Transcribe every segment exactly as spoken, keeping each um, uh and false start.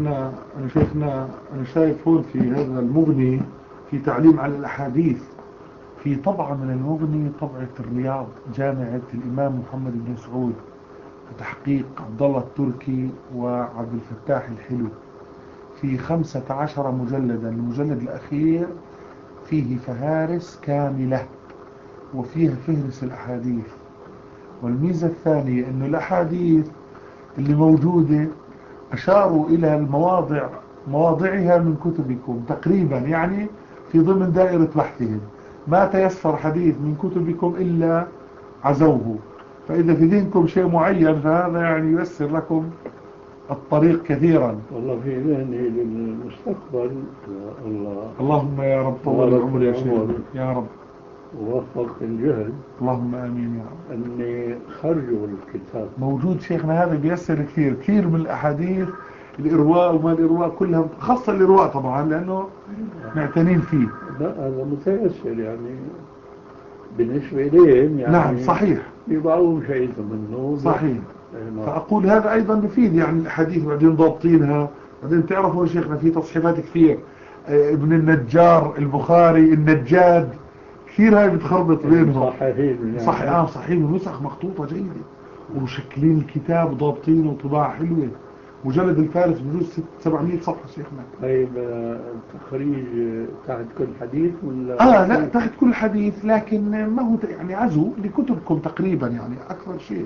شيخنا أنا شيخنا أنا شايف هون في هذا المغني في تعليم على الأحاديث، في طبعة من المغني طبعة الرياض جامعة الإمام محمد بن سعود بتحقيق عبد الله التركي وعبد الفتاح الحلو، في خمسة عشر مجلدا. المجلد الأخير فيه فهارس كاملة وفيها فهرس الأحاديث. والميزة الثانية أنه الأحاديث اللي موجودة أشاروا إلى المواضع مواضعها من كتبكم تقريبا، يعني في ضمن دائرة بحثهم. ما تيسر حديث من كتبكم إلا عزوه، فإذا في ذهنكم شيء معين فهذا يعني ييسر لكم الطريق كثيرا. والله في ذهني للمستقبل الله اللهم يا رب طول العمر يا شيخ يا رب، ووفق الجهد. اللهم آمين يا رب. أني خرجوا الكتاب موجود شيخنا، هذا بيسر كثير كثير من الأحاديث الإرواء وما الإرواء كلها، خاصة الإرواء طبعا لأنه معتنين فيه. لا هذا متيسر يعني بالنسبة إليهم يعني. نعم صحيح، يبعوهم شيء منه صحيح. فأقول هذا أيضا بفيد يعني الحديث بعدين ضابطينها. بعدين تعرفوا شيخنا في تصحيفات كثير، ابن النجار البخاري النجاد كثير هاي بتخربط بينهم. صحيحين يعني. صحيح آه صحيح، ونسخ مخطوطة جيدة ومشكلين الكتاب ضابطينه وطباعة حلوة. مجلد الفارس بجوز ست سبعمية صفحة شيخنا. طيب التخريج تحت كل حديث ولا؟ آه لا تحت كل حديث، لكن ما هو يعني عزو لكتبكم تقريبا يعني أكثر شيء.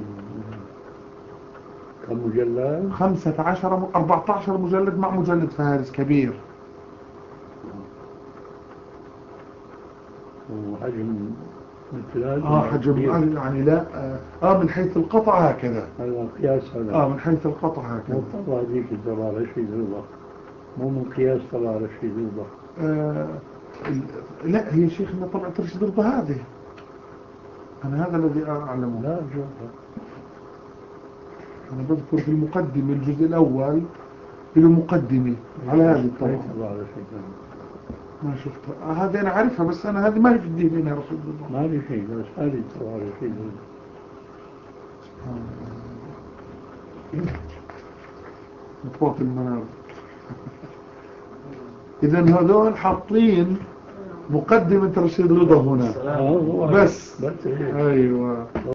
كم مجلد؟ خمسة عشر أربعة عشر مجلد مع مجلد فارس كبير. وحجم مثل هذا؟ اه حجم يعني لا اه من حيث القطع هكذا. هذا قياس هذا؟ اه من حيث القطع هكذا. مو طبعا هذيك تبع رشيد رضا، مو من قياس طبع رشيد رضا. آه لا هي شيخنا طبعا رشيد رضا هذه، أنا هذا الذي أعلمه. لا جوه. أنا بذكر في المقدمة الجزء الأول له مقدمة على هذه الطبعة. ما شفتها هذه أنا عارفها، بس أنا هذه ما هي في الدين منها رسول الله. ما لي شيء، بس هذه طبعا رشيد رضا. مطبوط المنار. إذن هذول حاطين مقدمة رشيد رضا هنا آه بس. بس أيوة.